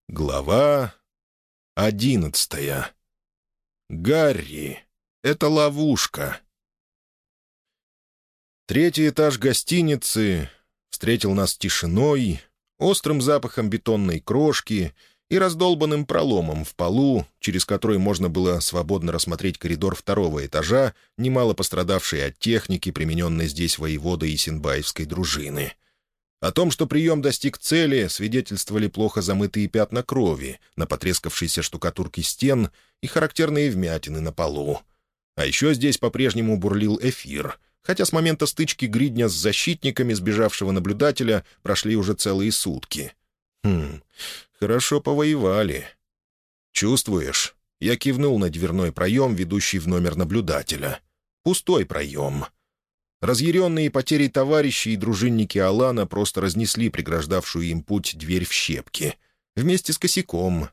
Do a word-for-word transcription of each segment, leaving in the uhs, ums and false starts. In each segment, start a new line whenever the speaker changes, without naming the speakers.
Глава одиннадцатая. Гарри. Это ловушка. Третий этаж гостиницы встретил нас тишиной, острым запахом бетонной крошки и раздолбанным проломом в полу, через который можно было свободно рассмотреть коридор второго этажа, немало пострадавший от техники, примененной здесь воеводой Исенбаевской дружины. О том, что прием достиг цели, свидетельствовали плохо замытые пятна крови на потрескавшейся штукатурке стен и характерные вмятины на полу. А еще здесь по-прежнему бурлил эфир, хотя с момента стычки Гридня с защитниками сбежавшего наблюдателя прошли уже целые сутки. Хм, хорошо повоевали. «Чувствуешь?» Я кивнул на дверной проем, ведущий в номер наблюдателя. Пустой проем. Разъяренные потерей товарищи и дружинники Алана просто разнесли преграждавшую им путь дверь в щепки. Вместе с косяком.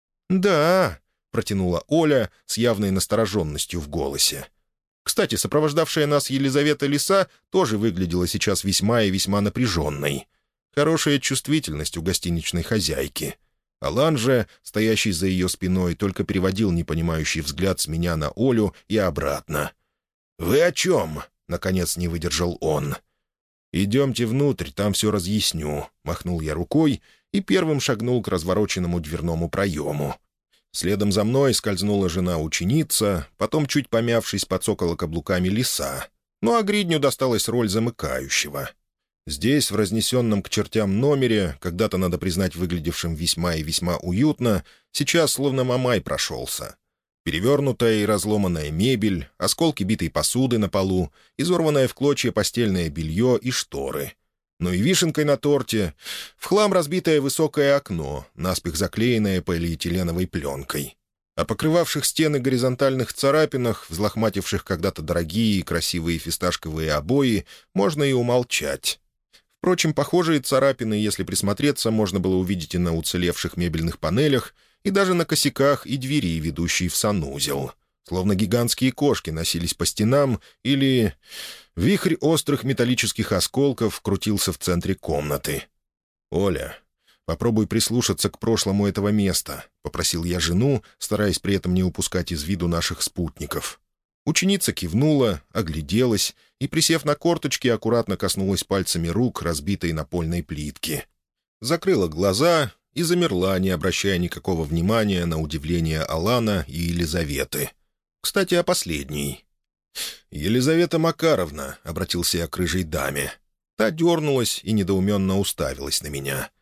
«Да», — протянула Оля с явной настороженностью в голосе. Кстати, сопровождавшая нас Елизавета Лиса тоже выглядела сейчас весьма и весьма напряженной. Хорошая чувствительность у гостиничной хозяйки. Алан же, стоящий за ее спиной, только переводил непонимающий взгляд с меня на Олю и обратно. «Вы о чем?» — наконец не выдержал он. «Идемте внутрь, там все разъясню», — махнул я рукой и первым шагнул к развороченному дверному проему. Следом за мной скользнула жена-ученица, потом, чуть помявшись, подцокала каблуками Лиса. Ну а Гридню досталась роль замыкающего. Здесь, в разнесенном к чертям номере, когда-то, надо признать, выглядевшем весьма и весьма уютно, сейчас словно Мамай прошелся. Перевернутая и разломанная мебель, осколки битой посуды на полу, изорванное в клочья постельное белье и шторы. Ну и вишенкой на торте — в хлам разбитое высокое окно, наспех заклеенное полиэтиленовой пленкой. О покрывавших стены горизонтальных царапинах, взлохмативших когда-то дорогие и красивые фисташковые обои, можно и умолчать. Впрочем, похожие царапины, если присмотреться, можно было увидеть и на уцелевших мебельных панелях, и даже на косяках и двери, ведущей в санузел. Словно гигантские кошки носились по стенам, или вихрь острых металлических осколков крутился в центре комнаты. «Оля, попробуй прислушаться к прошлому этого места», — попросил я жену, стараясь при этом не упускать из виду наших спутников. Ученица кивнула, огляделась и, присев на корточки, аккуратно коснулась пальцами рук разбитой напольной плитки. Закрыла глаза и замерла, не обращая никакого внимания на удивление Алана и Елизаветы. Кстати, о последней. «Елизавета Макаровна», — обратился я к рыжей даме. Та дернулась и недоуменно уставилась на меня.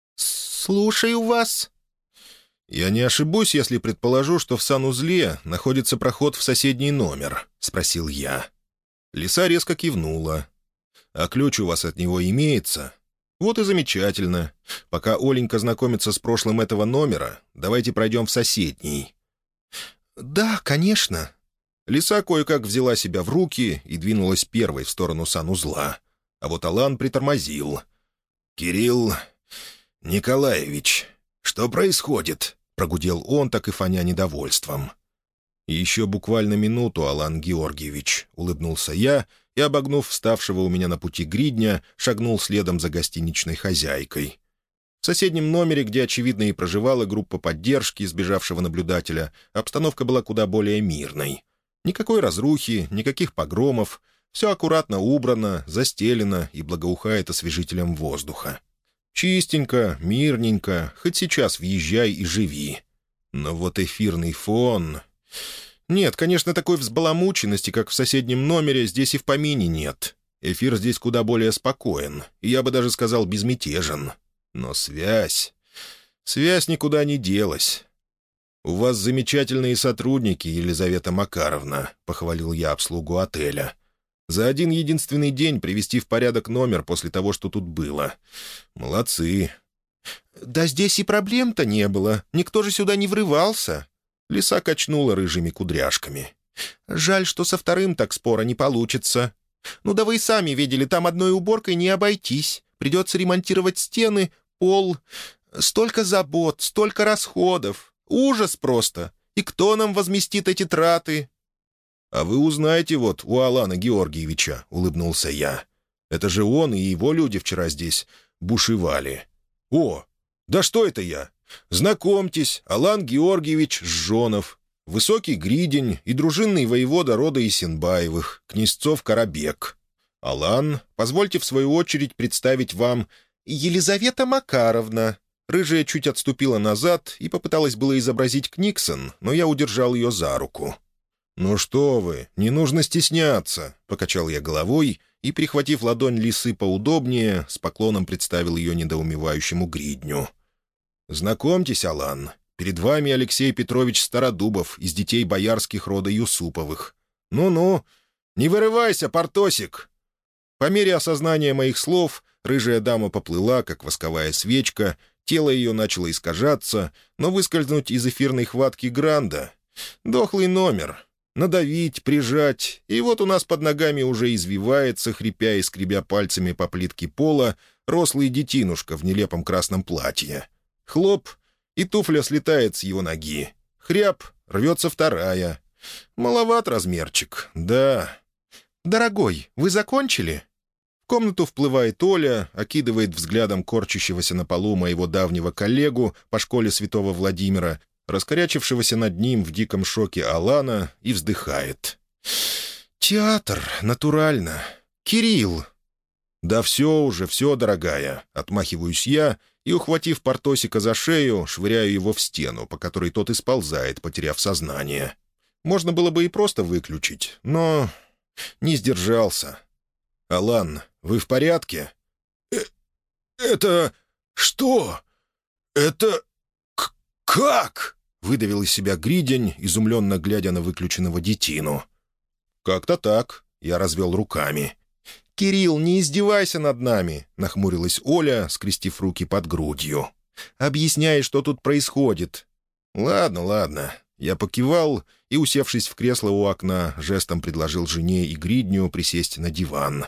«Слушаю вас». «Я не ошибусь, если предположу, что в санузле находится проход в соседний номер?» — спросил я. Лиса резко кивнула. «А ключ у вас от него имеется?» «Вот и замечательно. Пока Оленька знакомится с прошлым этого номера, давайте пройдем в соседний». «Да, конечно». Лиса кое-как взяла себя в руки и двинулась первой в сторону санузла. А вот Алан притормозил. «Кирилл Николаевич, что происходит?» — прогудел он, так и фоня недовольством. «Еще буквально минуту, Алан Георгиевич», — улыбнулся я и, обогнув вставшего у меня на пути Гридня, шагнул следом за гостиничной хозяйкой. В соседнем номере, где, очевидно, и проживала группа поддержки сбежавшего наблюдателя, обстановка была куда более мирной. Никакой разрухи, никаких погромов, все аккуратно убрано, застелено и благоухает освежителем воздуха. Чистенько, мирненько, хоть сейчас въезжай и живи. Но вот эфирный фон... Нет, конечно, такой взбаламученности, как в соседнем номере, здесь и в помине нет. Эфир здесь куда более спокоен, и я бы даже сказал безмятежен. Но связь... Связь никуда не делась. «У вас замечательные сотрудники, Елизавета Макаровна», — похвалил я обслугу отеля. «За один единственный день привести в порядок номер после того, что тут было. Молодцы». «Да здесь и проблем-то не было. Никто же сюда не врывался». Лиса качнула рыжими кудряшками. «Жаль, что со вторым так спора не получится. Ну да вы и сами видели, там одной уборкой не обойтись. Придется ремонтировать стены, пол. Столько забот, столько расходов. Ужас просто. И кто нам возместит эти траты?» «А вы узнаете вот у Алана Георгиевича», — улыбнулся я. «Это же он и его люди вчера здесь бушевали». «О, да что это я? Знакомьтесь, Алан Георгиевич Жжонов, высокий гридень и дружинный воевода рода Исенбаевых, князцов Карабек. Алан, позвольте в свою очередь представить вам Елизавета Макаровна». Рыжая чуть отступила назад и попыталась было изобразить Книксон, но я удержал ее за руку. «Ну что вы, не нужно стесняться», — покачал я головой и, прихватив ладонь лисы поудобнее, с поклоном представил ее недоумевающему гридню. «Знакомьтесь, Алан, перед вами Алексей Петрович Стародубов из детей боярских рода Юсуповых. Ну-ну, не вырывайся, Портосик!» По мере осознания моих слов рыжая дама поплыла, как восковая свечка, тело ее начало искажаться, но выскользнуть из эфирной хватки Гранда. Дохлый номер. Надавить, прижать, и вот у нас под ногами уже извивается, хрипя и скребя пальцами по плитке пола, рослый детинушка в нелепом красном платье. Хлоп, и туфля слетает с его ноги. Хряп, рвется вторая. Маловат размерчик, да. «Дорогой, вы закончили?» В комнату вплывает Оля, окидывает взглядом корчащегося на полу моего давнего коллегу по школе святого Владимира, раскорячившегося над ним в диком шоке Алана, и вздыхает. «Театр, натурально. Кирилл!» «Да все уже, все, дорогая!» — отмахиваюсь я и, ухватив Портосика за шею, швыряю его в стену, по которой тот и сползает, потеряв сознание. Можно было бы и просто выключить, но не сдержался. «Алан, вы в порядке?» э «Это... что? Это... к как?» — выдавил из себя гридень, изумленно глядя на выключенного детину. «Как-то так», — я развел руками. «Кирилл, не издевайся над нами», — нахмурилась Оля, скрестив руки под грудью. «Объясняй, что тут происходит». «Ладно, ладно». Я покивал и, усевшись в кресло у окна, жестом предложил жене и гридню присесть на диван.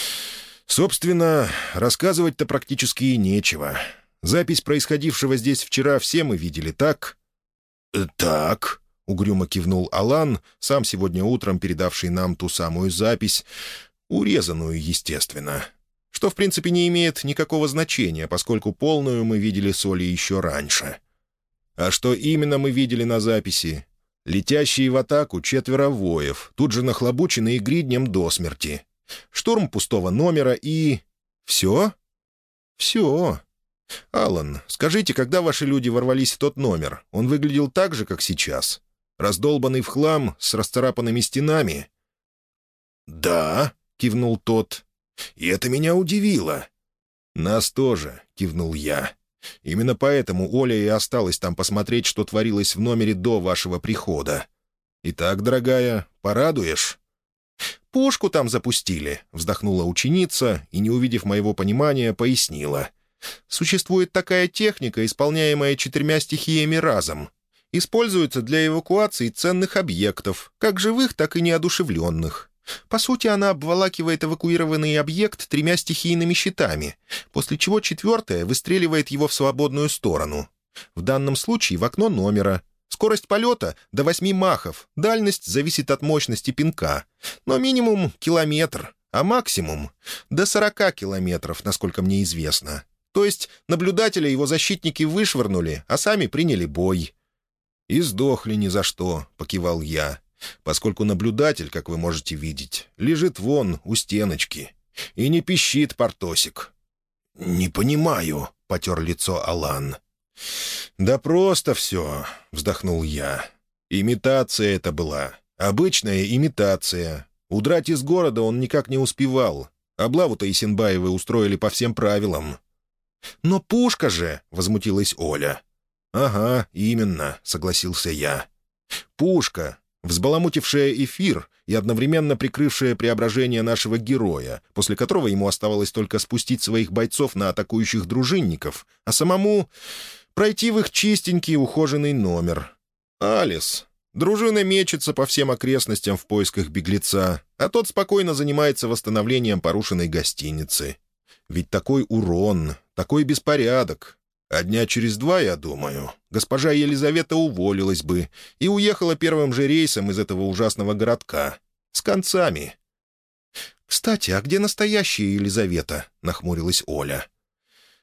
Собственно, рассказывать-то практически и нечего. Запись происходившего здесь вчера все мы видели, так? «Так», — угрюмо кивнул Алан, сам сегодня утром передавший нам ту самую запись, урезанную, естественно, что в принципе не имеет никакого значения, поскольку полную мы видели с Олей еще раньше. А что именно мы видели на записи? Летящие в атаку четверо воев, тут же нахлобученные гриднем до смерти. Штурм пустого номера и... Все? Все. Алан, скажите, когда ваши люди ворвались в тот номер, он выглядел так же, как сейчас? Раздолбанный в хлам, с расцарапанными стенами? «Да», — кивнул тот. «И это меня удивило». «Нас тоже», — кивнул я. «Именно поэтому Оля и осталась там посмотреть, что творилось в номере до вашего прихода. Итак, дорогая, порадуешь?» «Пушку там запустили», — вздохнула ученица и, не увидев моего понимания, пояснила. «Существует такая техника, исполняемая четырьмя стихиями разом. Используется для эвакуации ценных объектов, как живых, так и неодушевленных. По сути, она обволакивает эвакуированный объект тремя стихийными щитами, после чего четвертая выстреливает его в свободную сторону. В данном случае в окно номера. Скорость полета — до восьми махов, дальность зависит от мощности пинка. Но минимум — километр, а максимум — до сорока километров, насколько мне известно. То есть наблюдателя его защитники вышвырнули, а сами приняли бой». «И сдохли ни за что», — покивал я, поскольку наблюдатель, как вы можете видеть, лежит вон у стеночки. И не пищит Портосик. «Не понимаю», — потер лицо Алан. «Да просто все», — вздохнул я. «Имитация это была. Обычная имитация. Удрать из города он никак не успевал. Облаву-то Исенбаевы устроили по всем правилам». «Но пушка же!» — возмутилась Оля. «Ага, именно», — согласился я. «Пушка, взбаламутившая эфир и одновременно прикрывшая преображение нашего героя, после которого ему оставалось только спустить своих бойцов на атакующих дружинников, а самому пройти в их чистенький ухоженный номер. Алис. Дружина мечется по всем окрестностям в поисках беглеца, а тот спокойно занимается восстановлением порушенной гостиницы. Ведь такой урон, такой беспорядок. А дня через два, я думаю, госпожа Елизавета уволилась бы и уехала первым же рейсом из этого ужасного городка. С концами. «Кстати, а где настоящая Елизавета?» — нахмурилась Оля.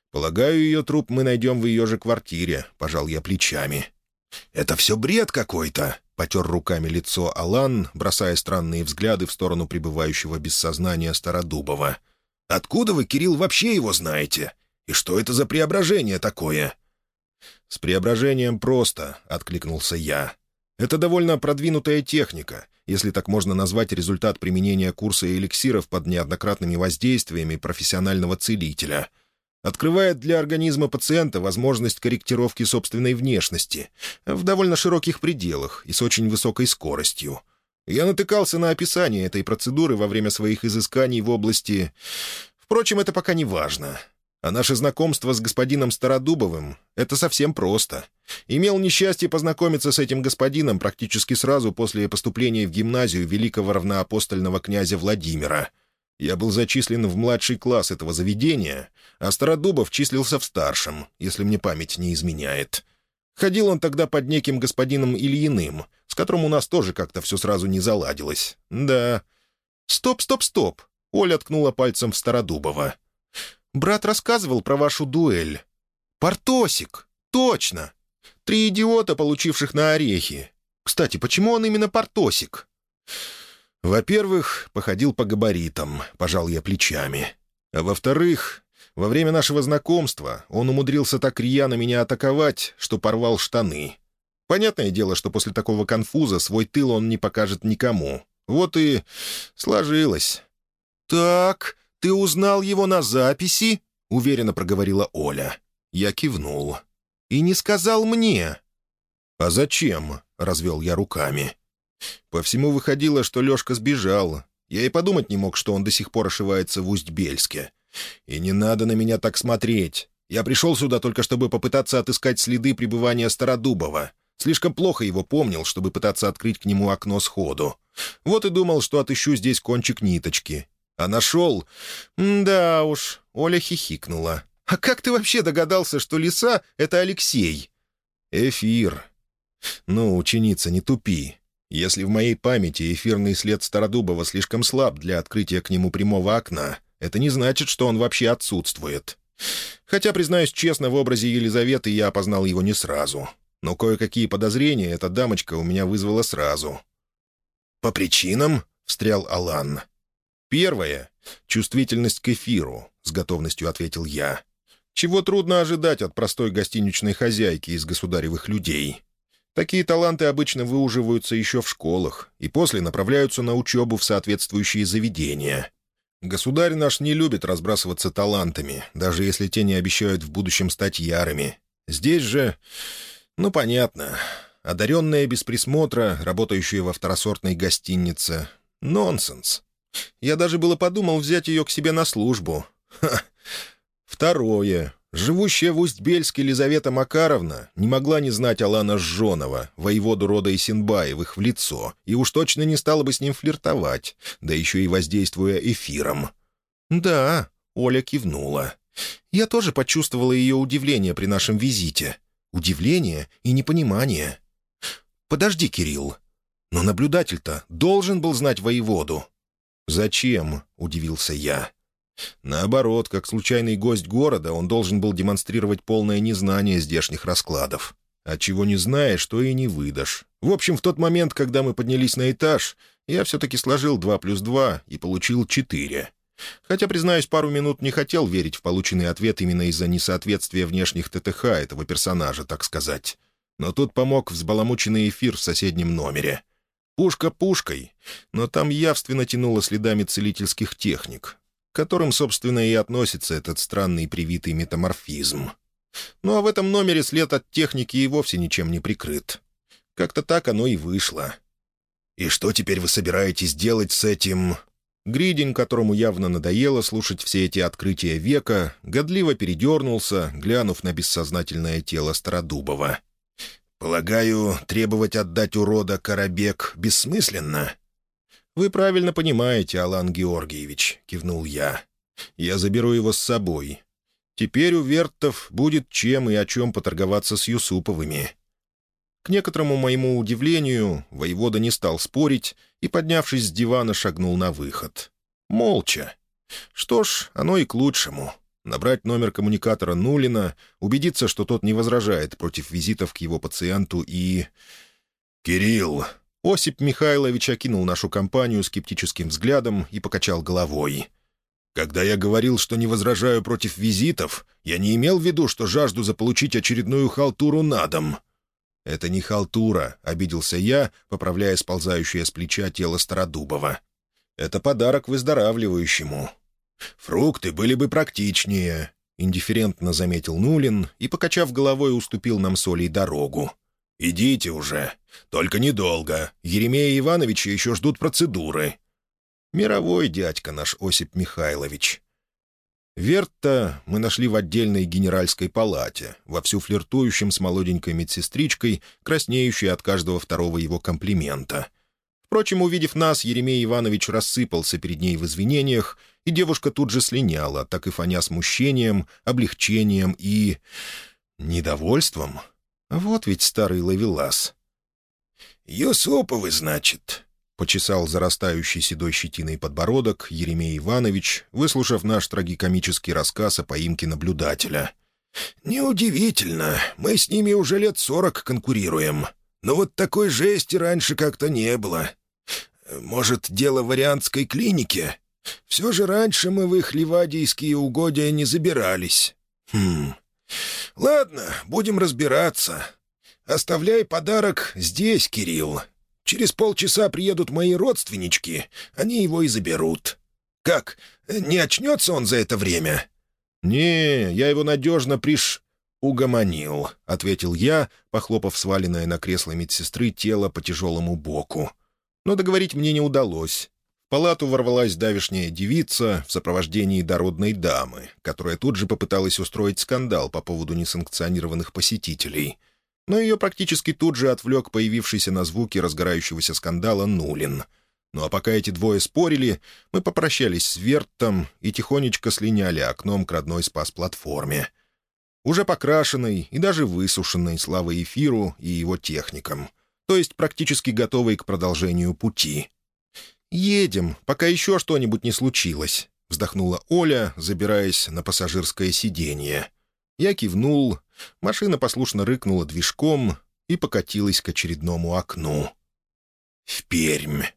Полагаю, ее труп мы найдем в ее же квартире», — пожал я плечами. «Это все бред какой-то», — потер руками лицо Алан, бросая странные взгляды в сторону пребывающего без сознания Стародубова. «Откуда вы, Кирилл, вообще его знаете? И что это за преображение такое?» «С преображением просто», — откликнулся я. «Это довольно продвинутая техника, если так можно назвать результат применения курса эликсиров под неоднократными воздействиями профессионального целителя. Открывает для организма пациента возможность корректировки собственной внешности в довольно широких пределах и с очень высокой скоростью. Я натыкался на описание этой процедуры во время своих изысканий в области... Впрочем, это пока не важно. А наше знакомство с господином Стародубовым — это совсем просто. Имел несчастье познакомиться с этим господином практически сразу после поступления в гимназию великого равноапостольного князя Владимира. Я был зачислен в младший класс этого заведения, а Стародубов числился в старшем, если мне память не изменяет. Ходил он тогда под неким господином Ильиным, с которым у нас тоже как-то все сразу не заладилось. Да. «Стоп, стоп, стоп!» — Оля ткнула пальцем в Стародубова. «Брат рассказывал про вашу дуэль. Портосик! Точно! Три идиота, получивших на орехи. Кстати, почему он именно Портосик?» «Во-первых, походил по габаритам», — пожал я плечами. «А во-вторых, во время нашего знакомства он умудрился так рьяно меня атаковать, что порвал штаны. Понятное дело, что после такого конфуза свой тыл он не покажет никому. Вот и сложилось». «Так, ты узнал его на записи?» — уверенно проговорила Оля. Я кивнул. «И не сказал мне». «А зачем?» — развел я руками. По всему выходило, что Лешка сбежал. Я и подумать не мог, что он до сих пор ошивается в Усть-Бельске. И не надо на меня так смотреть. Я пришел сюда только чтобы попытаться отыскать следы пребывания Стародубова. Слишком плохо его помнил, чтобы пытаться открыть к нему окно сходу. Вот и думал, что отыщу здесь кончик ниточки. А нашел... Да уж, Оля хихикнула. «А как ты вообще догадался, что лиса — это Алексей?» «Эфир». «Ну, ученица, не тупи. Если в моей памяти эфирный след Стародубова слишком слаб для открытия к нему прямого окна, это не значит, что он вообще отсутствует. Хотя, признаюсь честно, в образе Елизаветы я опознал его не сразу. Но кое-какие подозрения эта дамочка у меня вызвала сразу». «По причинам?» — встрял Алан. «Первое — чувствительность к эфиру», — с готовностью ответил я. «Чего трудно ожидать от простой гостиничной хозяйки из государевых людей. Такие таланты обычно выуживаются еще в школах и после направляются на учебу в соответствующие заведения. Государь наш не любит разбрасываться талантами, даже если те не обещают в будущем стать ярыми. Здесь же, ну, понятно, одаренная без присмотра, работающая во второсортной гостинице — нонсенс. Я даже было подумал взять ее к себе на службу. Ха. Второе. Живущая в Усть-Бельске Елизавета Макаровна не могла не знать Алана Жжонова, воеводу рода Исенбаевых, в лицо, и уж точно не стала бы с ним флиртовать, да еще и воздействуя эфиром. «Да», — Оля кивнула. «Я тоже почувствовала ее удивление при нашем визите. Удивление и непонимание. Подожди, Кирилл, но наблюдатель-то должен был знать воеводу». «Зачем?» — удивился я. Наоборот, как случайный гость города, он должен был демонстрировать полное незнание здешних раскладов. А чего не знаешь, то и не выдашь. В общем, в тот момент, когда мы поднялись на этаж, я все-таки сложил два плюс два и получил четыре. Хотя, признаюсь, пару минут не хотел верить в полученный ответ именно из-за несоответствия внешних ТТХ этого персонажа, так сказать. Но тут помог взбаламученный эфир в соседнем номере. Пушка пушкой, но там явственно тянуло следами целительских техник, к которым, собственно, и относится этот странный привитый метаморфизм. Ну а в этом номере след от техники и вовсе ничем не прикрыт. Как-то так оно и вышло. «И что теперь вы собираетесь делать с этим...» Гридень, которому явно надоело слушать все эти открытия века, годливо передернулся, глянув на бессознательное тело Стародубова. «Полагаю, требовать отдать урода Карабек бессмысленно?» «Вы правильно понимаете, Алан Георгиевич», — кивнул я. «Я заберу его с собой. Теперь у Верттов будет чем и о чем поторговаться с Юсуповыми». К некоторому моему удивлению, воевода не стал спорить и, поднявшись с дивана, шагнул на выход. Молча. Что ж, оно и к лучшему. набрать номер коммуникатора Нулина, убедиться, что тот не возражает против визитов к его пациенту и... «Кирилл!» Осип Михайлович окинул нашу компанию скептическим взглядом и покачал головой. «Когда я говорил, что не возражаю против визитов, я не имел в виду, что жажду заполучить очередную халтуру на дом». «Это не халтура», — обиделся я, поправляя сползающее с плеча тело Стародубова. «Это подарок выздоравливающему». «Фрукты были бы практичнее», — индифферентно заметил Нулин и, покачав головой, уступил нам с Олей дорогу. «Идите уже. Только недолго. Еремея Ивановича еще ждут процедуры». Мировой дядька наш Осип Михайлович. Вертта мы нашли в отдельной генеральской палате, вовсю флиртующим с молоденькой медсестричкой, краснеющей от каждого второго его комплимента. Впрочем, увидев нас, Еремей Иванович рассыпался перед ней в извинениях, и девушка тут же слиняла, так и фоня смущением, облегчением и... недовольством. Вот ведь старый ловелас. «Юсуповы, значит?» — почесал зарастающий седой щетиной подбородок Еремей Иванович, выслушав наш трагикомический рассказ о поимке наблюдателя. «Неудивительно, мы с ними уже лет сорок конкурируем. Но вот такой жести раньше как-то не было. Может, дело в Вариантской клинике? Все же раньше мы в их ливадийские угодья не забирались. Хм... Ладно, будем разбираться. Оставляй подарок здесь, Кирилл. Через полчаса приедут мои родственнички, они его и заберут. Как, не очнется он за это время?» «Не, я его надежно приш...» «Угомонил», — ответил я, похлопав сваленное на кресло медсестры тело по тяжелому боку. Но договорить мне не удалось. В палату ворвалась давешняя девица в сопровождении дородной дамы, которая тут же попыталась устроить скандал по поводу несанкционированных посетителей. Но ее практически тут же отвлек появившийся на звуки разгорающегося скандала Нулин. Ну а пока эти двое спорили, мы попрощались с Верттом и тихонечко слиняли окном к родной спас-платформе. Уже покрашенной и даже высушенной, слава эфиру и его техникам, то есть практически готовой к продолжению пути. «Едем, пока еще что-нибудь не случилось», — вздохнула Оля, забираясь на пассажирское сиденье. Я кивнул, машина послушно рыкнула движком и покатилась к очередному окну. В Пермь.